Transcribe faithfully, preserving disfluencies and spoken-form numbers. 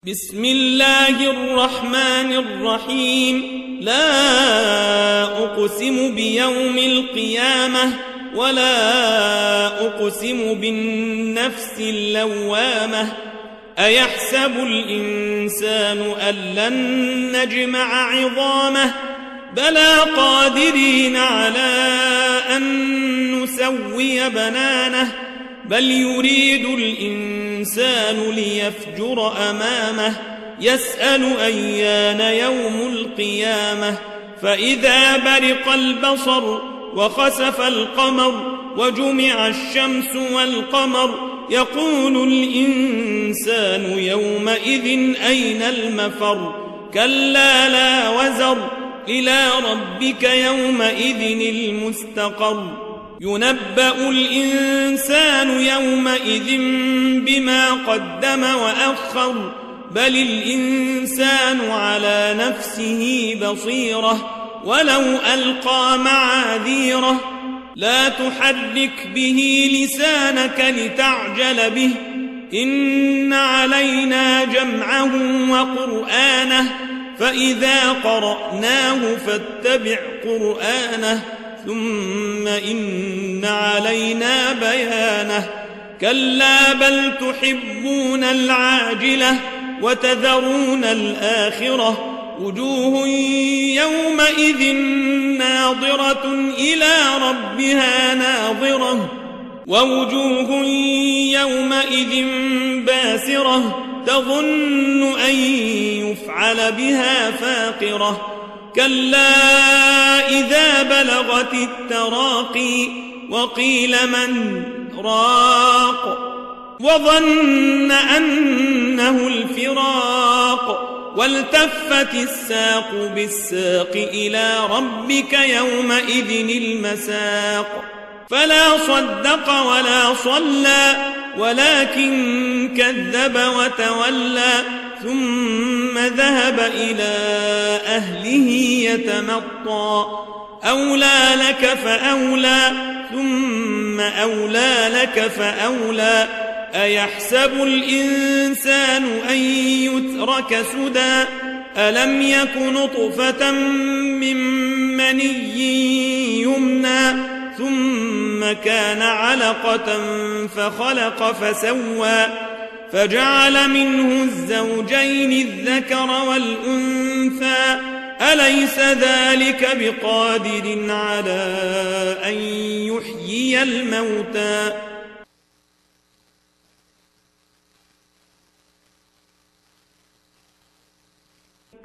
بسم الله الرحمن الرحيم. لا أقسم بيوم القيامة ولا أقسم بالنفس اللوامة. أيحسب الإنسان أن لن نجمع عظامه بلى قادرين على أن نسوي بنانه بل يريد الإنسان ليفجر أمامه يسأل أيان يوم القيامة. فإذا برق البصر وخسف القمر وجمع الشمس والقمر يقول الإنسان يومئذ أين المفر. كلا لا وزر إلى ربك يومئذ المستقر. ينبأ الإنسان يومئذ بما قدم وأخر بل الإنسان على نفسه بصيرة ولو ألقى معاذيره. لا تحرك به لسانك لتعجل به إن علينا جمعه وقرآنه فإذا قرأناه فاتبع قرآنه ثم إن علينا بيانه. كلا بل تحبون العاجلة وتذرون الآخرة وجوه يومئذ ناظرة إلى ربها ناظرة ووجوه يومئذ باسرة تظن أن يفعل بها فاقرة. كلا إذا بلغت التراقي وقيل من راق وظن أنه الفراق والتفت الساق بالساق إلى ربك يومئذ المساق. فلا صدق ولا صلى ولكن كذب وتولى ثم ذهب إلى أهله يتمطى. أولى لك فأولى ثم أولى لك فأولى. أيحسب الإنسان أن يترك سدى ألم يك نطفة من مني يمنى ثم كان علقة فخلق فسوى فجعل منه الزوجين الذكر والأنثى. أليس ذلك بقادر على أن يحيي الموتى